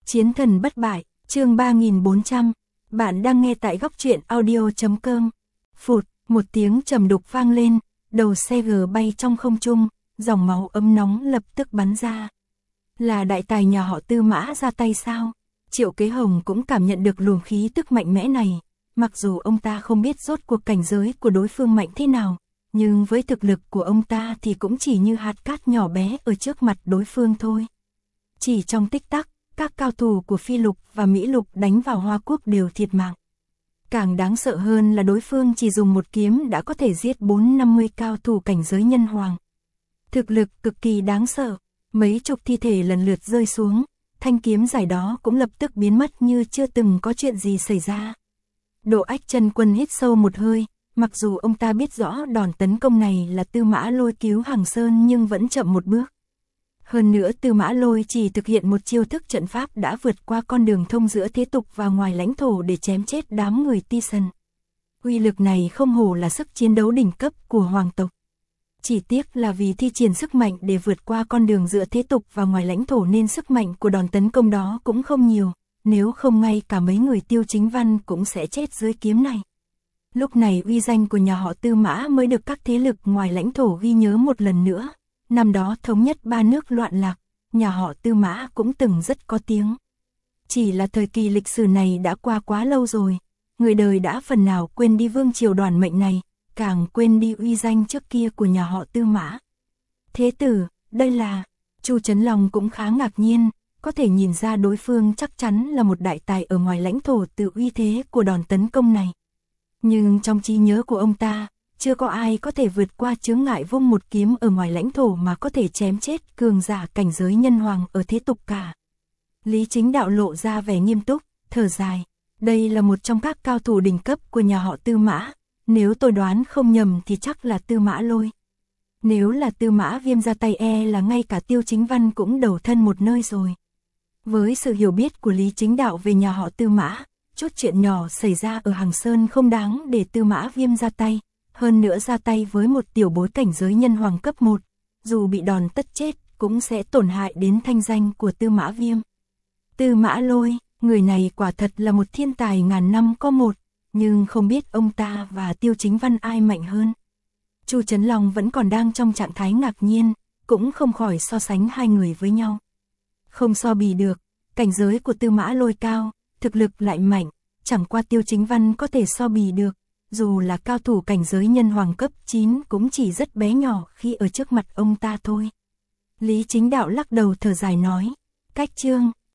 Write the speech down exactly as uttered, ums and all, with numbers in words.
Chiến thần bất bại, chương ba nghìn bốn trăm. Bạn đang nghe tại góc truyện audio chấm com. Phụt, một tiếng trầm đục vang lên, đầu xe G bay trong không trung, dòng máu ấm nóng lập tức bắn ra. Là đại tài nhà họ Tư Mã ra tay sao? Triệu Kế Hồng cũng cảm nhận được luồng khí tức mạnh mẽ này, mặc dù ông ta không biết rốt cuộc cảnh giới của đối phương mạnh thế nào, nhưng với thực lực của ông ta thì cũng chỉ như hạt cát nhỏ bé ở trước mặt đối phương thôi. Chỉ trong tích tắc, các cao thủ của Phi Lục và Mỹ Lục đánh vào Hoa Quốc đều thiệt mạng. Càng đáng sợ hơn là đối phương chỉ dùng một kiếm đã có thể giết bốn năm mươi cao thủ cảnh giới nhân hoàng. Thực lực cực kỳ đáng sợ, mấy chục thi thể lần lượt rơi xuống, thanh kiếm dài đó cũng lập tức biến mất như chưa từng có chuyện gì xảy ra. Độ Ách Chân Quân hít sâu một hơi, mặc dù ông ta biết rõ đòn tấn công này là Tư Mã Lôi cứu Hằng Sơn nhưng vẫn chậm một bước. Hơn nữa Tư Mã Lôi chỉ thực hiện một chiêu thức trận pháp đã vượt qua con đường thông giữa thế tục và ngoài lãnh thổ để chém chết đám người Ti Sần. Uy lực này không hổ là sức chiến đấu đỉnh cấp của hoàng tộc. Chỉ tiếc là vì thi triển sức mạnh để vượt qua con đường giữa thế tục và ngoài lãnh thổ nên sức mạnh của đòn tấn công đó cũng không nhiều, nếu không ngay cả mấy người Tiêu Chính Văn cũng sẽ chết dưới kiếm này. Lúc này uy danh của nhà họ Tư Mã mới được các thế lực ngoài lãnh thổ ghi nhớ một lần nữa. Năm đó thống nhất ba nước loạn lạc, nhà họ Tư Mã cũng từng rất có tiếng. Chỉ là thời kỳ lịch sử này đã qua quá lâu rồi, người đời đã phần nào quên đi vương triều đoàn mệnh này, càng quên đi uy danh trước kia của nhà họ Tư Mã. Thế tử, đây là... Chu Trấn Long cũng khá ngạc nhiên, có thể nhìn ra đối phương chắc chắn là một đại tài ở ngoài lãnh thổ từ uy thế của đòn tấn công này. Nhưng trong trí nhớ của ông ta, chưa có ai có thể vượt qua chướng ngại vung một kiếm ở ngoài lãnh thổ mà có thể chém chết cường giả cảnh giới nhân hoàng ở thế tục cả. Lý Chính Đạo lộ ra vẻ nghiêm túc, thở dài. Đây là một trong các cao thủ đỉnh cấp của nhà họ Tư Mã. Nếu tôi đoán không nhầm thì chắc là Tư Mã Lôi. Nếu là Tư Mã Viêm ra tay e là ngay cả Tiêu Chính Văn cũng đầu thân một nơi rồi. Với sự hiểu biết của Lý Chính Đạo về nhà họ Tư Mã, chút chuyện nhỏ xảy ra ở Hằng Sơn không đáng để Tư Mã Viêm ra tay. Hơn nữa ra tay với một tiểu bối cảnh giới nhân hoàng cấp một, dù bị đòn tất chết cũng sẽ tổn hại đến thanh danh của Tư Mã Viêm. Tư Mã Lôi, người này quả thật là một thiên tài ngàn năm có một, nhưng không biết ông ta và Tiêu Chính Văn ai mạnh hơn. Chu Trấn Long vẫn còn đang trong trạng thái ngạc nhiên, cũng không khỏi so sánh hai người với nhau. Không so bì được, cảnh giới của Tư Mã Lôi cao, thực lực lại mạnh, chẳng qua Tiêu Chính Văn có thể so bì được. Dù là cao thủ cảnh giới nhân hoàng cấp chín cũng chỉ rất bé nhỏ khi ở trước mặt ông ta thôi. Lý Chính Đạo lắc đầu thở dài nói, cách chương,